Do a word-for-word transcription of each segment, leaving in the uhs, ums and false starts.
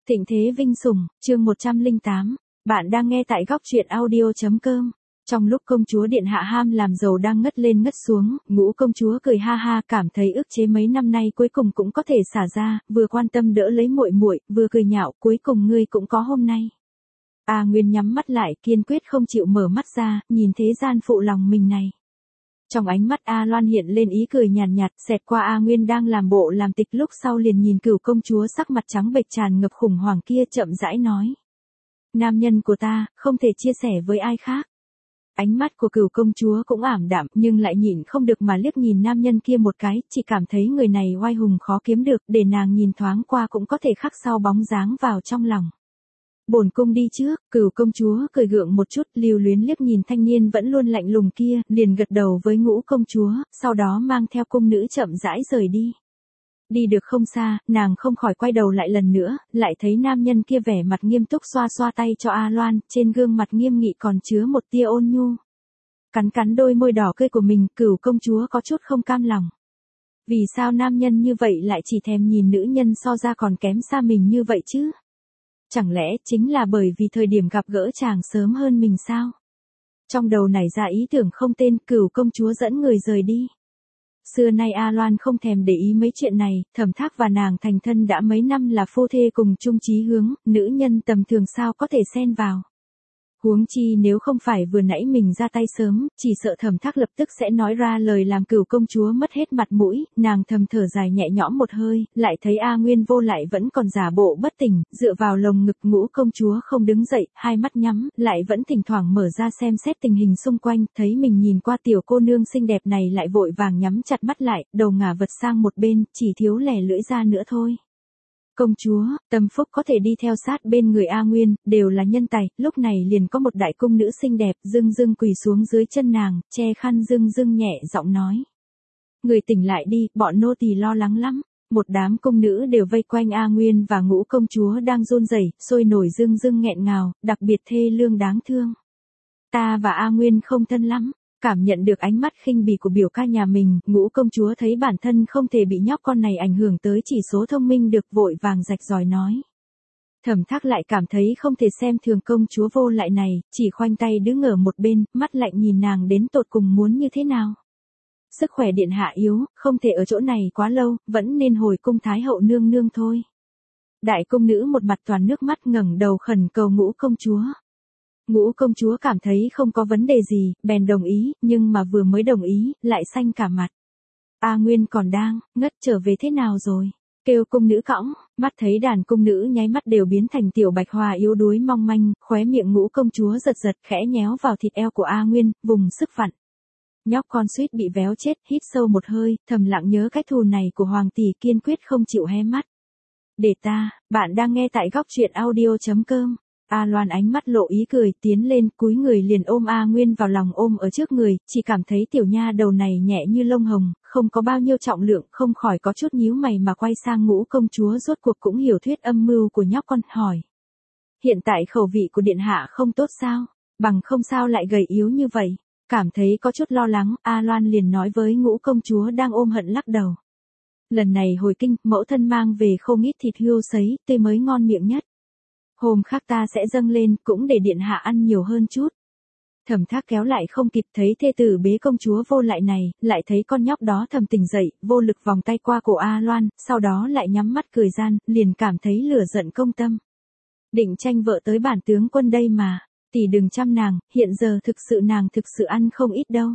Thịnh thế vinh sủng, chương một trăm lẻ tám, bạn đang nghe tại góc truyện audio.com. Trong lúc công chúa điện hạ ham làm giàu đang ngất lên ngất xuống, Ngũ công chúa cười ha ha, cảm thấy ức chế mấy năm nay cuối cùng cũng có thể xả ra, vừa quan tâm đỡ lấy muội muội, vừa cười nhạo, cuối cùng ngươi cũng có hôm nay. A Nguyên nhắm mắt lại, kiên quyết không chịu mở mắt ra, nhìn thế gian phụ lòng mình này. Trong ánh mắt A Loan hiện lên ý cười nhàn nhạt, nhạt, xẹt qua A Nguyên đang làm bộ làm tịch, lúc sau liền nhìn Cửu công chúa sắc mặt trắng bệch tràn ngập khủng hoảng kia, chậm rãi nói: "Nam nhân của ta, không thể chia sẻ với ai khác." Ánh mắt của Cửu công chúa cũng ảm đạm, nhưng lại nhịn không được mà liếc nhìn nam nhân kia một cái, chỉ cảm thấy người này oai hùng khó kiếm được, để nàng nhìn thoáng qua cũng có thể khắc sâu bóng dáng vào trong lòng. "Bổn cung đi trước." Cửu công chúa cười gượng một chút, lưu luyến liếc nhìn thanh niên vẫn luôn lạnh lùng kia, liền gật đầu với Ngũ công chúa, sau đó mang theo cung nữ chậm rãi rời đi. Đi được không xa, nàng không khỏi quay đầu lại lần nữa, lại thấy nam nhân kia vẻ mặt nghiêm túc xoa xoa tay cho A Loan, trên gương mặt nghiêm nghị còn chứa một tia ôn nhu. Cắn cắn đôi môi đỏ cười của mình, Cửu công chúa có chút không cam lòng. Vì sao nam nhân như vậy lại chỉ thèm nhìn nữ nhân so ra còn kém xa mình như vậy chứ? Chẳng lẽ chính là bởi vì thời điểm gặp gỡ chàng sớm hơn mình sao? Trong đầu nảy ra ý tưởng không tên, Cửu công chúa dẫn người rời đi. Xưa nay A Loan không thèm để ý mấy chuyện này, Thẩm Thác và nàng thành thân đã mấy năm là phu thê cùng chung chí hướng, nữ nhân tầm thường sao có thể xen vào. Huống chi nếu không phải vừa nãy mình ra tay sớm, chỉ sợ Thẩm Thác lập tức sẽ nói ra lời làm Cửu công chúa mất hết mặt mũi, nàng thầm thở dài nhẹ nhõm một hơi, lại thấy A Nguyên vô lại vẫn còn giả bộ bất tỉnh, dựa vào lồng ngực Ngũ công chúa không đứng dậy, hai mắt nhắm, lại vẫn thỉnh thoảng mở ra xem xét tình hình xung quanh, thấy mình nhìn qua tiểu cô nương xinh đẹp này lại vội vàng nhắm chặt mắt lại, đầu ngả vật sang một bên, chỉ thiếu lẻ lưỡi ra nữa thôi. Công chúa, Tâm Phúc có thể đi theo sát bên người A Nguyên, đều là nhân tài, lúc này liền có một đại cung nữ xinh đẹp, dưng dưng quỳ xuống dưới chân nàng, che khăn dưng dưng nhẹ giọng nói: "Người tỉnh lại đi, bọn nô tỳ lo lắng lắm." Một đám cung nữ đều vây quanh A Nguyên và Ngũ công chúa đang run rẩy, sôi nổi dưng dưng nghẹn ngào, đặc biệt thê lương đáng thương. "Ta và A Nguyên không thân lắm." Cảm nhận được ánh mắt khinh bỉ của biểu ca nhà mình, Ngũ công chúa thấy bản thân không thể bị nhóc con này ảnh hưởng tới chỉ số thông minh được, vội vàng rạch ròi nói. Thẩm Thác lại cảm thấy không thể xem thường công chúa vô lại này, chỉ khoanh tay đứng ở một bên, mắt lạnh nhìn nàng đến tột cùng muốn như thế nào. Sức khỏe điện hạ yếu, không thể ở chỗ này quá lâu, vẫn nên hồi cung thái hậu nương nương thôi. Đại cung nữ một mặt toàn nước mắt ngẩng đầu khẩn cầu Ngũ công chúa. Ngũ công chúa cảm thấy không có vấn đề gì, bèn đồng ý, nhưng mà vừa mới đồng ý, lại xanh cả mặt. A Nguyên còn đang ngất, trở về thế nào rồi? Kêu cung nữ cõng, mắt thấy đàn cung nữ nháy mắt đều biến thành tiểu bạch hoa yếu đuối mong manh, khóe miệng Ngũ công chúa giật giật, khẽ nhéo vào thịt eo của A Nguyên, vùng sức vặn. Nhóc con suýt bị véo chết, hít sâu một hơi, thầm lặng nhớ cách thù này của hoàng tỷ, kiên quyết không chịu hé mắt. Để ta, bạn đang nghe tại góc truyện audio.com. A Loan ánh mắt lộ ý cười, tiến lên, cúi người liền ôm A Nguyên vào lòng, ôm ở trước người, chỉ cảm thấy tiểu nha đầu này nhẹ như lông hồng, không có bao nhiêu trọng lượng, không khỏi có chút nhíu mày mà quay sang Ngũ công chúa, rốt cuộc cũng hiểu thuyết âm mưu của nhóc con, hỏi: "Hiện tại khẩu vị của điện hạ không tốt sao? Bằng không sao lại gầy yếu như vậy?" Cảm thấy có chút lo lắng, A Loan liền nói với Ngũ công chúa đang ôm hận lắc đầu. "Lần này hồi kinh, mẫu thân mang về không ít thịt hươu sấy, tươi mới ngon miệng nhất. Hôm khác ta sẽ dâng lên, cũng để điện hạ ăn nhiều hơn chút." Thẩm Thác kéo lại không kịp, thấy thê tử bế công chúa vô lại này, lại thấy con nhóc đó thầm tỉnh dậy, vô lực vòng tay qua cổ A Loan, sau đó lại nhắm mắt cười gian, liền cảm thấy lửa giận công tâm. Định tranh vợ tới bản tướng quân đây mà, tỷ đừng chăm nàng, hiện giờ thực sự nàng thực sự ăn không ít đâu.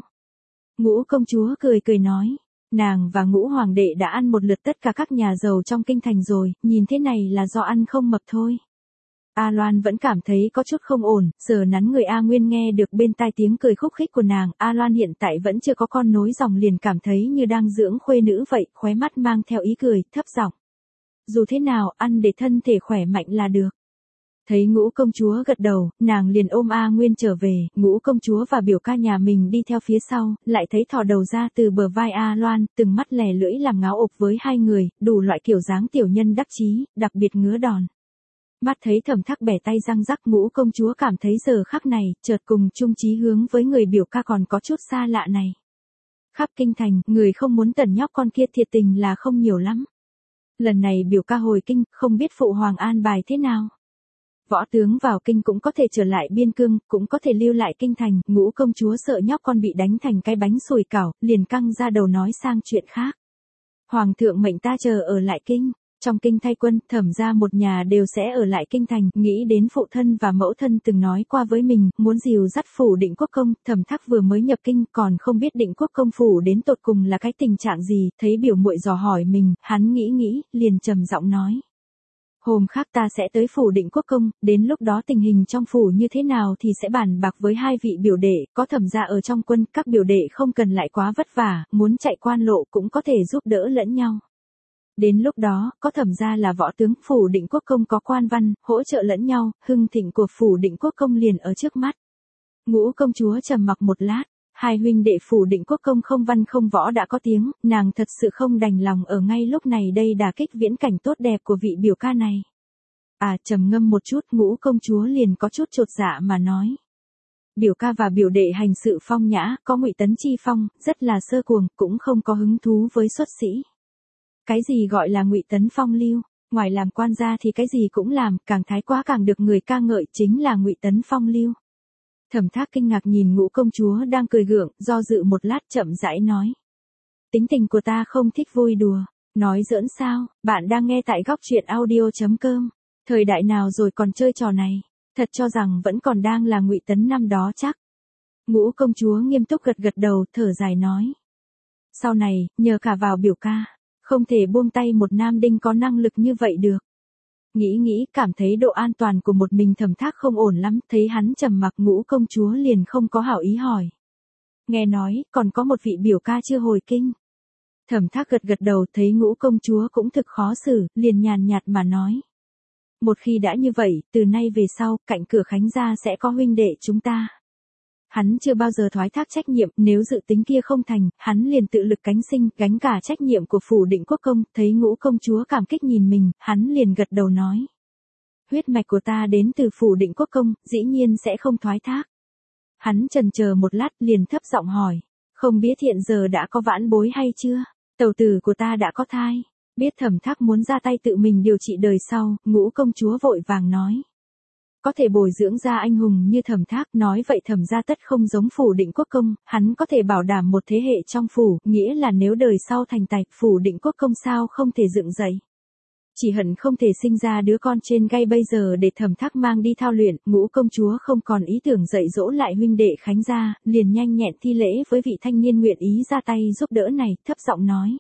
Ngũ công chúa cười cười nói, nàng và Ngũ hoàng đệ đã ăn một lượt tất cả các nhà giàu trong kinh thành rồi, nhìn thế này là do ăn không mập thôi. A Loan vẫn cảm thấy có chút không ổn, sờ nắn người A Nguyên, nghe được bên tai tiếng cười khúc khích của nàng, A Loan hiện tại vẫn chưa có con nối dòng, liền cảm thấy như đang dưỡng khuê nữ vậy, khóe mắt mang theo ý cười, thấp giọng: "Dù thế nào, ăn để thân thể khỏe mạnh là được." Thấy Ngũ công chúa gật đầu, nàng liền ôm A Nguyên trở về, Ngũ công chúa và biểu ca nhà mình đi theo phía sau, lại thấy thò đầu ra từ bờ vai A Loan, từng mắt lè lưỡi làm ngáo ộp với hai người, đủ loại kiểu dáng tiểu nhân đắc chí, đặc biệt ngứa đòn. Mắt thấy Thẩm Thác bẻ tay răng rắc, Ngũ công chúa cảm thấy giờ khắc này, chợt cùng chung chí hướng với người biểu ca còn có chút xa lạ này. Khắp kinh thành, người không muốn tẩn nhóc con kia thiệt tình là không nhiều lắm. Lần này biểu ca hồi kinh, không biết phụ hoàng an bài thế nào. Võ tướng vào kinh cũng có thể trở lại biên cương, cũng có thể lưu lại kinh thành, Ngũ công chúa sợ nhóc con bị đánh thành cái bánh sủi cảo, liền căng ra đầu nói sang chuyện khác. Hoàng thượng mệnh ta chờ ở lại kinh, trong kinh thay quân, Thẩm gia một nhà đều sẽ ở lại kinh thành, nghĩ đến phụ thân và mẫu thân từng nói qua với mình, muốn dìu dắt phủ Định Quốc công, Thẩm Thác vừa mới nhập kinh, còn không biết Định Quốc công phủ đến tột cùng là cái tình trạng gì, thấy biểu muội dò hỏi mình, hắn nghĩ nghĩ, liền trầm giọng nói. Hôm khác ta sẽ tới phủ Định Quốc công, đến lúc đó tình hình trong phủ như thế nào thì sẽ bàn bạc với hai vị biểu đệ, có Thẩm gia ở trong quân, các biểu đệ không cần lại quá vất vả, muốn chạy quan lộ cũng có thể giúp đỡ lẫn nhau. Đến lúc đó, có Thẩm gia là võ tướng, phủ Định Quốc công có quan văn, hỗ trợ lẫn nhau, hưng thịnh của phủ Định Quốc công liền ở trước mắt. Ngũ công chúa trầm mặc một lát, hai huynh đệ phủ Định Quốc công không văn không võ đã có tiếng, nàng thật sự không đành lòng ở ngay lúc này đây đả kích viễn cảnh tốt đẹp của vị biểu ca này. À, trầm ngâm một chút, Ngũ công chúa liền có chút chột dạ mà nói. Biểu ca và biểu đệ hành sự phong nhã, có Ngụy Tấn chi phong, rất là sơ cuồng, cũng không có hứng thú với xuất sĩ. Cái gì gọi là Ngụy Tấn phong lưu, ngoài làm quan gia thì cái gì cũng làm, càng thái quá càng được người ca ngợi, chính là Ngụy Tấn phong lưu. Thẩm Thác kinh ngạc nhìn Ngũ công chúa đang cười gượng, do dự một lát chậm rãi nói. Tính tình của ta không thích vui đùa, nói giỡn sao, bạn đang nghe tại góc truyện audio chấm com, thời đại nào rồi còn chơi trò này, thật cho rằng vẫn còn đang là Ngụy Tấn năm đó chắc. Ngũ công chúa nghiêm túc gật gật đầu, thở dài nói. Sau này, nhờ cả vào biểu ca, không thể buông tay một nam đinh có năng lực như vậy được. Nghĩ nghĩ, cảm thấy độ an toàn của một mình Thẩm Thác không ổn lắm, thấy hắn trầm mặc, Ngũ công chúa liền không có hảo ý hỏi. Nghe nói, còn có một vị biểu ca chưa hồi kinh. Thẩm Thác gật gật đầu, thấy Ngũ công chúa cũng thực khó xử, liền nhàn nhạt mà nói. Một khi đã như vậy, từ nay về sau, cạnh cửa Khánh gia sẽ có huynh đệ chúng ta. Hắn chưa bao giờ thoái thác trách nhiệm, nếu dự tính kia không thành, hắn liền tự lực cánh sinh, gánh cả trách nhiệm của phủ Định Quốc công, thấy Ngũ công chúa cảm kích nhìn mình, hắn liền gật đầu nói. Huyết mạch của ta đến từ phủ Định Quốc công, dĩ nhiên sẽ không thoái thác. Hắn chần chờ một lát, liền thấp giọng hỏi, không biết hiện giờ đã có vãn bối hay chưa? Tẩu tử của ta đã có thai. Biết Thẩm Thác muốn ra tay tự mình điều trị đời sau, Ngũ công chúa vội vàng nói. Có thể bồi dưỡng ra anh hùng như Thẩm Thác, nói vậy Thẩm gia tất không giống phủ Định Quốc công, hắn có thể bảo đảm một thế hệ trong phủ, nghĩa là nếu đời sau thành tài, phủ Định Quốc công sao không thể dựng dậy. Chỉ hận không thể sinh ra đứa con trên gai bây giờ để Thẩm Thác mang đi thao luyện, Ngũ công chúa không còn ý tưởng dạy dỗ lại huynh đệ Khánh gia, liền nhanh nhẹn thi lễ với vị thanh niên nguyện ý ra tay giúp đỡ này, thấp giọng nói.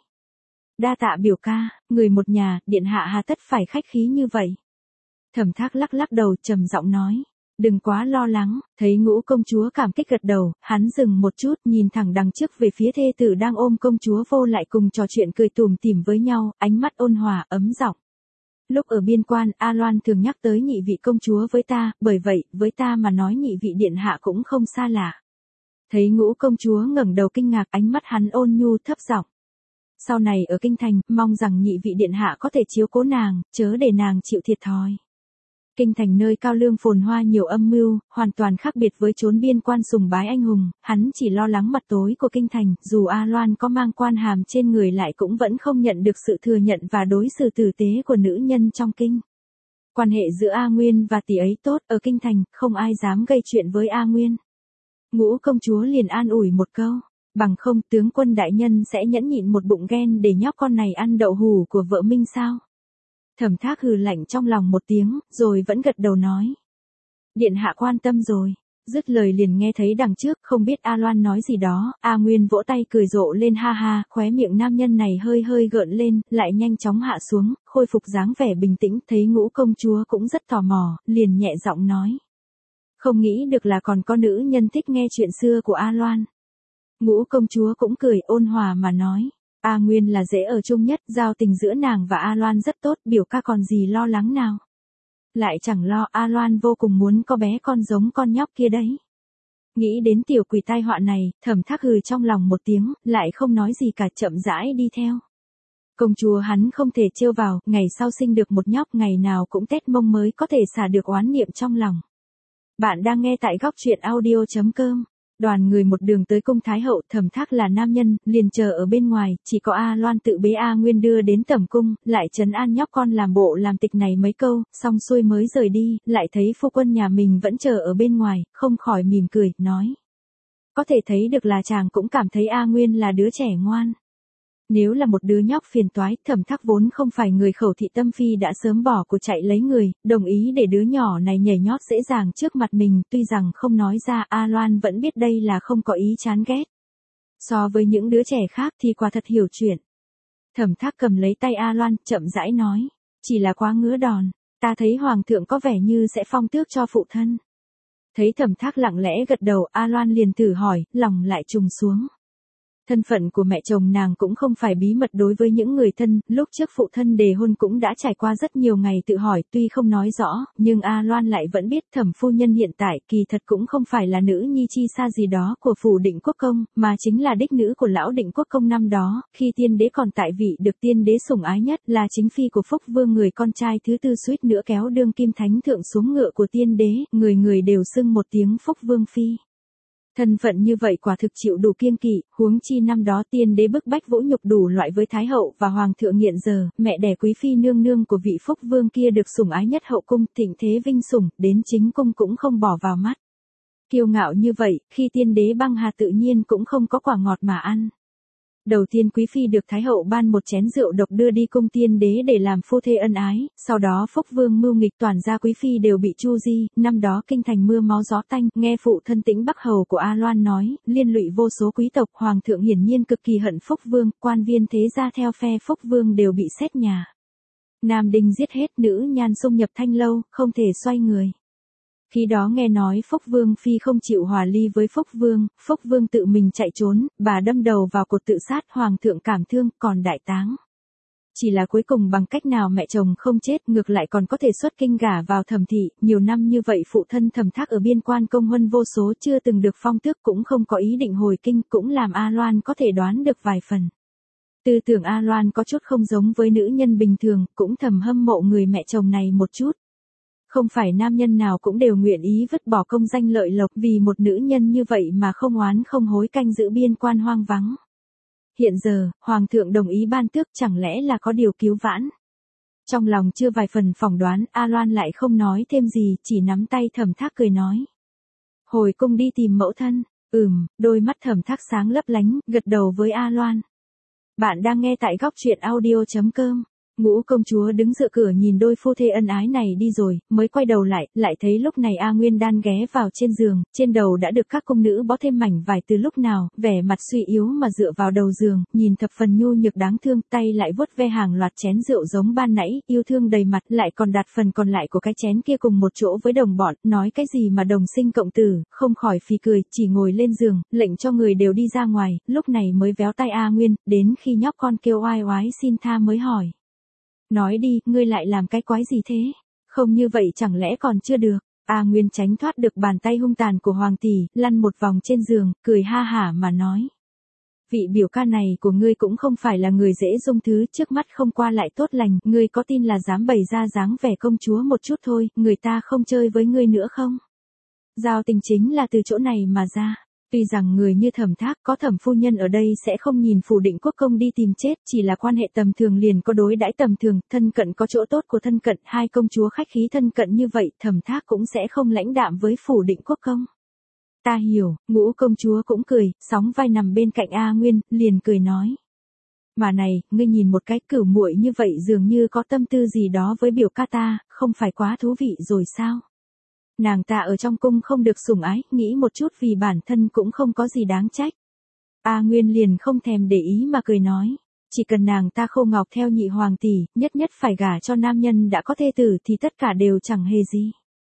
Đa tạ biểu ca, người một nhà, điện hạ hà tất phải khách khí như vậy. Thẩm Thác lắc lắc đầu, trầm giọng nói, đừng quá lo lắng, thấy Ngũ công chúa cảm kích gật đầu, hắn dừng một chút, nhìn thẳng đằng trước về phía thê tử đang ôm công chúa vô lại cùng trò chuyện cười tủm tỉm với nhau, ánh mắt ôn hòa, ấm giọng. Lúc ở biên quan, A Loan thường nhắc tới nhị vị công chúa với ta, bởi vậy, với ta mà nói nhị vị điện hạ cũng không xa lạ. Thấy Ngũ công chúa ngẩng đầu kinh ngạc, ánh mắt hắn ôn nhu thấp giọng. Sau này ở kinh thành, mong rằng nhị vị điện hạ có thể chiếu cố nàng, chớ để nàng chịu thiệt thòi. Kinh thành nơi cao lương phồn hoa nhiều âm mưu, hoàn toàn khác biệt với chốn biên quan sùng bái anh hùng, hắn chỉ lo lắng mặt tối của kinh thành, dù A Loan có mang quan hàm trên người lại cũng vẫn không nhận được sự thừa nhận và đối xử tử tế của nữ nhân trong kinh. Quan hệ giữa A Nguyên và tỷ ấy tốt, ở kinh thành, không ai dám gây chuyện với A Nguyên. Ngũ công chúa liền an ủi một câu, bằng không tướng quân đại nhân sẽ nhẫn nhịn một bụng ghen để nhóc con này ăn đậu hủ của vợ Minh sao? Thẩm Thác hừ lạnh trong lòng một tiếng, rồi vẫn gật đầu nói. Điện hạ quan tâm rồi. Dứt lời liền nghe thấy đằng trước, không biết A Loan nói gì đó, A Nguyên vỗ tay cười rộ lên ha ha, khóe miệng nam nhân này hơi hơi gợn lên, lại nhanh chóng hạ xuống, khôi phục dáng vẻ bình tĩnh, thấy Ngũ công chúa cũng rất tò mò, liền nhẹ giọng nói. Không nghĩ được là còn có nữ nhân thích nghe chuyện xưa của A Loan. Ngũ công chúa cũng cười ôn hòa mà nói. A Nguyên là dễ ở chung nhất, giao tình giữa nàng và A Loan rất tốt, biểu ca còn gì lo lắng nào. Lại chẳng lo, A Loan vô cùng muốn có bé con giống con nhóc kia đấy. Nghĩ đến tiểu quỷ tai họa này, Thẩm Thác hừ trong lòng một tiếng, lại không nói gì cả, chậm rãi đi theo. Công chúa hắn không thể trêu vào, ngày sau sinh được một nhóc, ngày nào cũng tét mông mới có thể xả được oán niệm trong lòng. Bạn đang nghe tại góc truyện audio chấm com. Đoàn người một đường tới cung Thái hậu, Thẩm Thác là nam nhân, liền chờ ở bên ngoài, chỉ có A Loan tự bế A Nguyên đưa đến tẩm cung, lại trấn an nhóc con làm bộ làm tịch này mấy câu, xong xuôi mới rời đi, lại thấy phu quân nhà mình vẫn chờ ở bên ngoài, không khỏi mỉm cười, nói. Có thể thấy được là chàng cũng cảm thấy A Nguyên là đứa trẻ ngoan. Nếu là một đứa nhóc phiền toái, Thẩm Thác vốn không phải người khẩu thị tâm phi đã sớm bỏ cuộc chạy lấy người, đồng ý để đứa nhỏ này nhảy nhót dễ dàng trước mặt mình, tuy rằng không nói ra, A Loan vẫn biết đây là không có ý chán ghét. So với những đứa trẻ khác thì quả thật hiểu chuyện. Thẩm Thác cầm lấy tay A Loan, chậm rãi nói, chỉ là quá ngứa đòn, ta thấy hoàng thượng có vẻ như sẽ phong tước cho phụ thân. Thấy Thẩm Thác lặng lẽ gật đầu, A Loan liền thử hỏi, lòng lại trùng xuống. Thân phận của mẹ chồng nàng cũng không phải bí mật đối với những người thân, lúc trước phụ thân đề hôn cũng đã trải qua rất nhiều ngày tự hỏi, tuy không nói rõ, nhưng A Loan lại vẫn biết Thẩm phu nhân hiện tại kỳ thật cũng không phải là nữ nhi chi xa gì đó của phủ Định Quốc công, mà chính là đích nữ của lão Định Quốc công năm đó, khi tiên đế còn tại vị được tiên đế sủng ái nhất, là chính phi của Phúc Vương, người con trai thứ tư suýt nữa kéo đương kim thánh thượng xuống ngựa của tiên đế, người người đều xưng một tiếng Phúc Vương phi. Thân phận như vậy quả thực chịu đủ kiêng kỵ, huống chi năm đó tiên đế bức bách vũ nhục đủ loại với thái hậu và hoàng thượng hiện giờ, mẹ đẻ quý phi nương nương của vị Phúc Vương kia được sủng ái nhất hậu cung, thịnh thế vinh sủng, đến chính cung cũng không bỏ vào mắt. Kiêu ngạo như vậy, khi tiên đế băng hà tự nhiên cũng không có quả ngọt mà ăn. Đầu tiên quý phi được thái hậu ban một chén rượu độc đưa đi cung tiên đế để làm phu thê ân ái, sau đó Phúc Vương mưu nghịch, toàn gia quý phi đều bị chu di, năm đó kinh thành mưa máu gió tanh, nghe phụ thân Tĩnh Bắc hầu của A Loan nói, liên lụy vô số quý tộc, hoàng thượng hiển nhiên cực kỳ hận Phúc Vương, quan viên thế gia theo phe Phúc Vương đều bị xét nhà. Nam đinh giết hết, nữ nhan xung nhập thanh lâu, không thể xoay người. Khi đó nghe nói Phúc Vương phi không chịu hòa ly với Phúc Vương, Phúc Vương tự mình chạy trốn, bà đâm đầu vào cột tự sát, hoàng thượng cảm thương, còn đại táng. Chỉ là cuối cùng bằng cách nào mẹ chồng không chết, ngược lại còn có thể xuất kinh gả vào Thẩm thị, nhiều năm như vậy phụ thân Thẩm Thác ở biên quan công huân vô số, chưa từng được phong tước, cũng không có ý định hồi kinh, cũng làm A Loan có thể đoán được vài phần. Tư tưởng A Loan có chút không giống với nữ nhân bình thường, cũng thầm hâm mộ người mẹ chồng này một chút. Không phải nam nhân nào cũng đều nguyện ý vứt bỏ công danh lợi lộc vì một nữ nhân như vậy mà không oán không hối canh giữ biên quan hoang vắng. Hiện giờ, hoàng thượng đồng ý ban tước, chẳng lẽ là có điều cứu vãn. Trong lòng chưa vài phần phỏng đoán, A Loan lại không nói thêm gì, chỉ nắm tay Thẩm Thác cười nói. Hồi cung đi tìm mẫu thân. Ừm, đôi mắt Thẩm Thác sáng lấp lánh, gật đầu với A Loan. Bạn đang nghe tại góc truyện audio chấm com. Ngũ công chúa đứng dựa cửa nhìn đôi phu thê ân ái này đi rồi, mới quay đầu lại, lại thấy lúc này A Nguyên đan ghé vào trên giường, trên đầu đã được các cung nữ bó thêm mảnh vải từ lúc nào, vẻ mặt suy yếu mà dựa vào đầu giường, nhìn thập phần nhu nhược đáng thương, tay lại vuốt ve hàng loạt chén rượu giống ban nãy, yêu thương đầy mặt, lại còn đặt phần còn lại của cái chén kia cùng một chỗ với đồng bọn, nói cái gì mà đồng sinh cộng tử, không khỏi phì cười, chỉ ngồi lên giường, lệnh cho người đều đi ra ngoài, lúc này mới véo tay A Nguyên, đến khi nhóc con kêu oai oái xin tha mới hỏi. Nói đi, ngươi lại làm cái quái gì thế? Không như vậy chẳng lẽ còn chưa được? A Nguyên tránh thoát được bàn tay hung tàn của hoàng tỷ, lăn một vòng trên giường, cười ha hả mà nói. Vị biểu ca này của ngươi cũng không phải là người dễ dung thứ, trước mắt không qua lại tốt lành, ngươi có tin là dám bày ra dáng vẻ công chúa một chút thôi, người ta không chơi với ngươi nữa không? Giao tình chính là từ chỗ này mà ra. Tuy rằng người như Thẩm Thác có Thẩm phu nhân ở đây sẽ không nhìn phủ Định Quốc công đi tìm chết, chỉ là quan hệ tầm thường liền có đối đãi tầm thường, thân cận có chỗ tốt của thân cận, hai công chúa khách khí thân cận như vậy, Thẩm Thác cũng sẽ không lãnh đạm với phủ Định Quốc công. Ta hiểu, ngũ công chúa cũng cười, sóng vai nằm bên cạnh A Nguyên, liền cười nói. Mà này, ngươi nhìn một cái cửu muội như vậy dường như có tâm tư gì đó với biểu ca ta, không phải quá thú vị rồi sao? Nàng ta ở trong cung không được sủng ái, nghĩ một chút vì bản thân cũng không có gì đáng trách. A Nguyên liền không thèm để ý mà cười nói, chỉ cần nàng ta khô ngọc theo nhị hoàng tỷ, nhất nhất phải gả cho nam nhân đã có thê tử thì tất cả đều chẳng hề gì.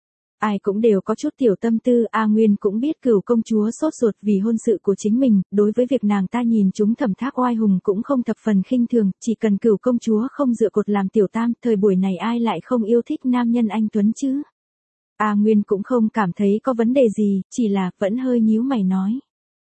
Ai cũng đều có chút tiểu tâm tư, A Nguyên cũng biết cửu công chúa sốt ruột vì hôn sự của chính mình, đối với việc nàng ta nhìn chúng Thẩm Thác oai hùng cũng không thập phần khinh thường, chỉ cần cửu công chúa không dựa cột làm tiểu tam, thời buổi này ai lại không yêu thích nam nhân anh tuấn chứ. A Nguyên cũng không cảm thấy có vấn đề gì, chỉ là vẫn hơi nhíu mày nói.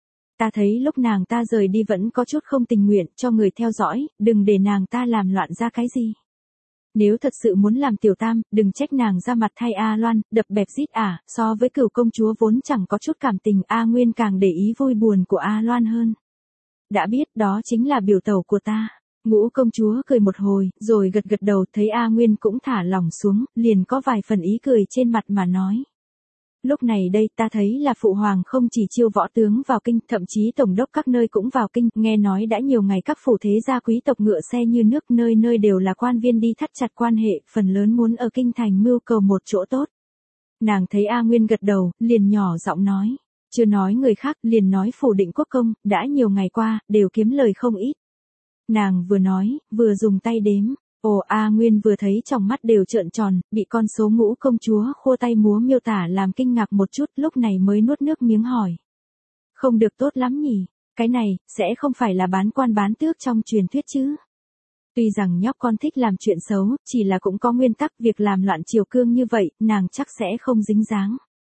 Ta thấy lúc nàng ta rời đi vẫn có chút không tình nguyện, cho người theo dõi, đừng để nàng ta làm loạn ra cái gì. Nếu thật sự muốn làm tiểu tam, đừng trách nàng ra mặt thay A Loan, đập bẹp rít ả, so với Cửu công chúa vốn chẳng có chút cảm tình, A Nguyên càng để ý vui buồn của A Loan hơn. Đã biết đó chính là biểu tẩu của ta. Ngũ công chúa cười một hồi, rồi gật gật đầu, thấy A Nguyên cũng thả lỏng xuống, liền có vài phần ý cười trên mặt mà nói. Lúc này đây ta thấy là phụ hoàng không chỉ chiêu võ tướng vào kinh, thậm chí tổng đốc các nơi cũng vào kinh, nghe nói đã nhiều ngày các phủ thế gia quý tộc ngựa xe như nước, nơi nơi đều là quan viên đi thắt chặt quan hệ, phần lớn muốn ở kinh thành mưu cầu một chỗ tốt. Nàng thấy A Nguyên gật đầu, liền nhỏ giọng nói, chưa nói người khác, liền nói phủ Định Quốc công, đã nhiều ngày qua, đều kiếm lời không ít. Nàng vừa nói, vừa dùng tay đếm. Ồ, A Nguyên vừa thấy trong mắt đều trợn tròn, bị con số Ngũ công chúa khua tay múa miêu tả làm kinh ngạc một chút, lúc này mới nuốt nước miếng hỏi. Không được tốt lắm nhỉ, cái này, sẽ không phải là bán quan bán tước trong truyền thuyết chứ. Tuy rằng nhóc con thích làm chuyện xấu, chỉ là cũng có nguyên tắc, việc làm loạn triều cương như vậy, nàng chắc sẽ không dính dáng.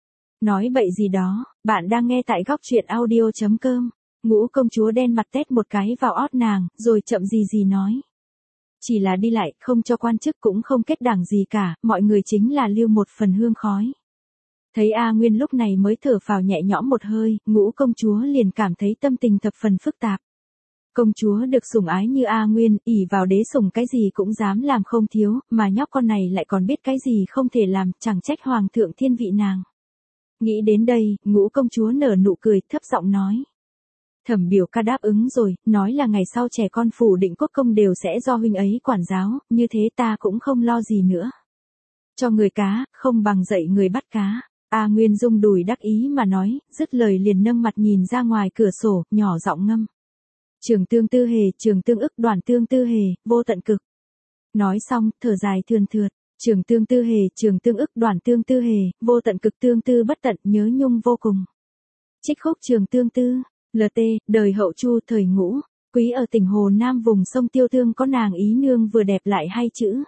Nói bậy gì đó, bạn đang nghe tại góc truyện audio chấm com. Ngũ công chúa đen mặt tét một cái vào ót nàng, rồi chậm gì gì nói. Chỉ là đi lại, không cho quan chức cũng không kết đảng gì cả, mọi người chính là lưu một phần hương khói. Thấy A Nguyên lúc này mới thở phào nhẹ nhõm một hơi, Ngũ công chúa liền cảm thấy tâm tình thập phần phức tạp. Công chúa được sủng ái như A Nguyên, ỷ vào đế sủng cái gì cũng dám làm không thiếu, mà nhóc con này lại còn biết cái gì không thể làm, chẳng trách hoàng thượng thiên vị nàng. Nghĩ đến đây, Ngũ công chúa nở nụ cười, thấp giọng nói. Thẩm biểu ca đáp ứng rồi, nói là ngày sau trẻ con phủ Định Quốc công đều sẽ do huynh ấy quản giáo, như thế ta cũng không lo gì nữa. Cho người cá, không bằng dạy người bắt cá. A Nguyên rung đùi đắc ý mà nói, dứt lời liền nâng mặt nhìn ra ngoài cửa sổ, nhỏ giọng ngâm. Trường tương tư hề, trường tương ức, đoàn tương tư hề, vô tận cực. Nói xong, thở dài thườn thượt. Trường tương tư hề, trường tương ức, đoàn tương tư hề, vô tận cực, tương tư bất tận, nhớ nhung vô cùng. Trích khúc Trường tương tư. lờ tê, đời hậu Chu thời Ngũ, quý ở tỉnh Hồ Nam vùng sông Tiêu Tương có nàng ý nương vừa đẹp lại hay chữ.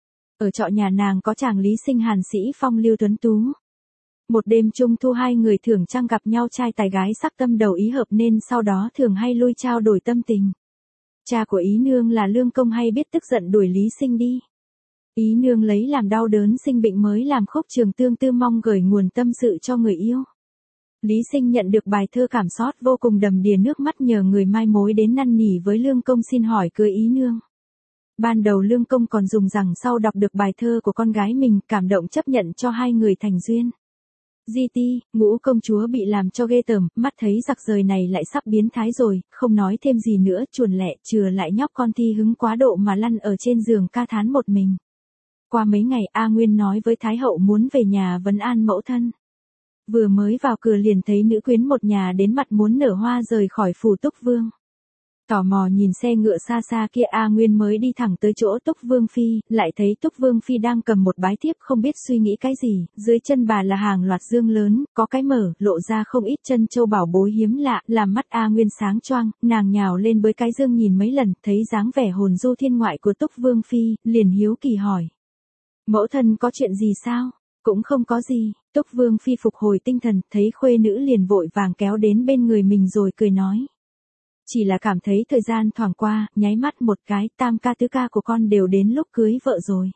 Ở trọ nhà nàng có chàng Lý Sinh hàn sĩ phong lưu tuấn tú. Một đêm trung thu hai người thường trăng gặp nhau trai tài gái sắc tâm đầu ý hợp nên sau đó thường hay lui trao đổi tâm tình. Cha của ý nương là Lương Công hay biết tức giận đuổi Lý Sinh đi. Ý nương lấy làm đau đớn sinh bệnh mới làm khúc Trường tương tư mong gửi nguồn tâm sự cho người yêu. Lý Sinh nhận được bài thơ cảm xót vô cùng đầm đìa nước mắt nhờ người mai mối đến năn nỉ với Lương Công xin hỏi cưới ý nương. Ban đầu Lương Công còn dùng rằng sau đọc được bài thơ của con gái mình cảm động chấp nhận cho hai người thành duyên. Di ti, Ngũ công chúa bị làm cho ghê tởm, mắt thấy giặc rời này lại sắp biến thái rồi, không nói thêm gì nữa, chuồn lẹ chừa lại nhóc con thi hứng quá độ mà lăn ở trên giường ca thán một mình. Qua mấy ngày A Nguyên nói với Thái hậu muốn về nhà vấn an mẫu thân. Vừa mới vào cửa liền thấy nữ quyến một nhà đến mặt muốn nở hoa rời khỏi phủ Túc Vương. Tò mò nhìn xe ngựa xa xa kia A Nguyên mới đi thẳng tới chỗ Túc Vương Phi, lại thấy Túc Vương Phi đang cầm một bái thiếp không biết suy nghĩ cái gì, dưới chân bà là hàng loạt dương lớn, có cái mở, lộ ra không ít chân châu bảo bối hiếm lạ, làm mắt A Nguyên sáng choang, nàng nhào lên bới cái dương nhìn mấy lần, thấy dáng vẻ hồn du thiên ngoại của Túc Vương Phi, liền hiếu kỳ hỏi. Mẫu thân có chuyện gì sao? Cũng không có gì, Túc Vương Phi phục hồi tinh thần, thấy khuê nữ liền vội vàng kéo đến bên người mình rồi cười nói. Chỉ là cảm thấy thời gian thoảng qua, nháy mắt một cái, tam ca tứ ca của con đều đến lúc cưới vợ rồi.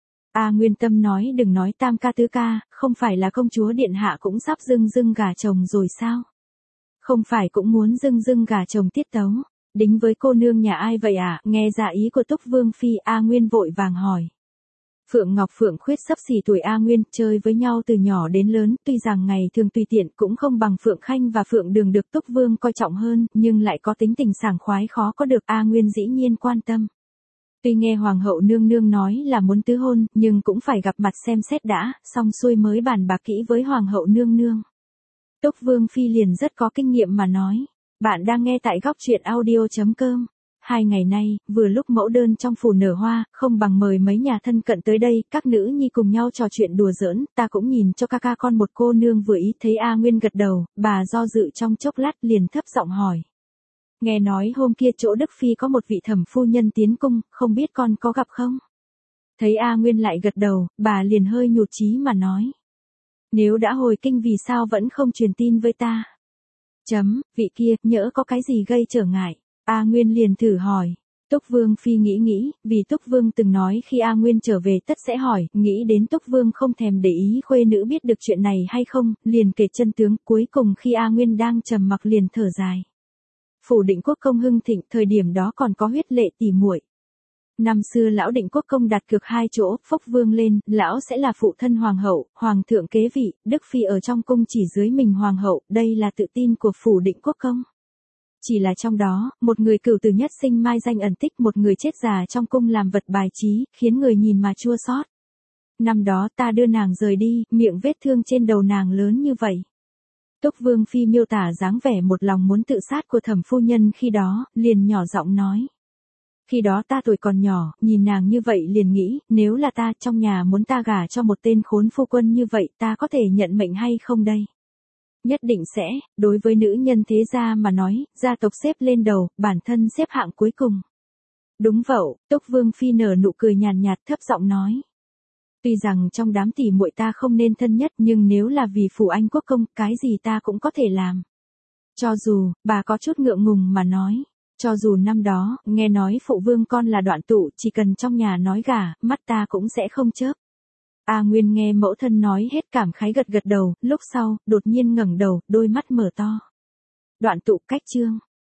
A Nguyên Tâm nói đừng nói tam ca tứ ca, không phải là công chúa điện hạ cũng sắp dưng dưng gả chồng rồi sao? Không phải cũng muốn dưng dưng gả chồng tiết tấu, đính với cô nương nhà ai vậy à? Nghe ra ý của Túc Vương Phi, A Nguyên vội vàng hỏi. Phượng Ngọc Phượng Khuyết sắp xỉ tuổi A Nguyên, chơi với nhau từ nhỏ đến lớn, tuy rằng ngày thường tùy tiện cũng không bằng Phượng Khanh và Phượng Đường được Túc Vương coi trọng hơn, nhưng lại có tính tình sảng khoái khó có được, A Nguyên dĩ nhiên quan tâm. Tuy nghe Hoàng hậu nương nương nói là muốn tứ hôn, nhưng cũng phải gặp mặt xem xét đã, xong xuôi mới bàn bạc kỹ với Hoàng hậu nương nương. Túc Vương Phi liền rất có kinh nghiệm mà nói, bạn đang nghe tại góc truyện audio chấm com. Hai ngày nay, vừa lúc mẫu đơn trong phủ nở hoa, không bằng mời mấy nhà thân cận tới đây, các nữ nhi cùng nhau trò chuyện đùa giỡn, ta cũng nhìn cho ca ca con một cô nương vừa ý, thấy A Nguyên gật đầu, bà do dự trong chốc lát liền thấp giọng hỏi. Nghe nói hôm kia chỗ Đức Phi có một vị thẩm phu nhân tiến cung, không biết con có gặp không? Thấy A Nguyên lại gật đầu, bà liền hơi nhụt chí mà nói. Nếu đã hồi kinh vì sao vẫn không truyền tin với ta? Chấm, vị kia, nhỡ có cái gì gây trở ngại? A Nguyên liền thử hỏi. Túc Vương Phi nghĩ nghĩ, vì Túc Vương từng nói khi A Nguyên trở về tất sẽ hỏi, nghĩ đến Túc Vương không thèm để ý khuê nữ biết được chuyện này hay không, liền kể chân tướng, cuối cùng khi A Nguyên đang trầm mặc liền thở dài. Phủ Định Quốc công hưng thịnh, thời điểm đó còn có huyết lệ tỉ muội. Năm xưa lão Định Quốc công đặt cược hai chỗ, Phúc Vương lên, lão sẽ là phụ thân hoàng hậu, hoàng thượng kế vị, Đức Phi ở trong cung chỉ dưới mình hoàng hậu, đây là tự tin của Phủ Định Quốc công. Chỉ là trong đó, một người cửu tử nhất sinh mai danh ẩn tích, một người chết già trong cung làm vật bài trí, khiến người nhìn mà chua xót. Năm đó ta đưa nàng rời đi, miệng vết thương trên đầu nàng lớn như vậy. Túc Vương Phi miêu tả dáng vẻ một lòng muốn tự sát của Thẩm phu nhân khi đó, liền nhỏ giọng nói. Khi đó ta tuổi còn nhỏ, nhìn nàng như vậy liền nghĩ, nếu là ta trong nhà muốn ta gả cho một tên khốn phu quân như vậy ta có thể nhận mệnh hay không đây? Nhất định sẽ, đối với nữ nhân thế gia mà nói, gia tộc xếp lên đầu, bản thân xếp hạng cuối cùng. Đúng vậy, Túc Vương Phi nở nụ cười nhàn nhạt thấp giọng nói. Tuy rằng trong đám tỷ muội ta không nên thân nhất nhưng nếu là vì Phủ Anh Quốc công, cái gì ta cũng có thể làm. Cho dù, bà có chút ngượng ngùng mà nói. Cho dù năm đó, nghe nói phụ vương con là Đoạn Tụ, chỉ cần trong nhà nói gả, mắt ta cũng sẽ không chớp. A Nguyên nghe mẫu thân nói hết cảm khái gật gật đầu, lúc sau, đột nhiên ngẩng đầu, đôi mắt mở to. Đoạn Tụ cách chương.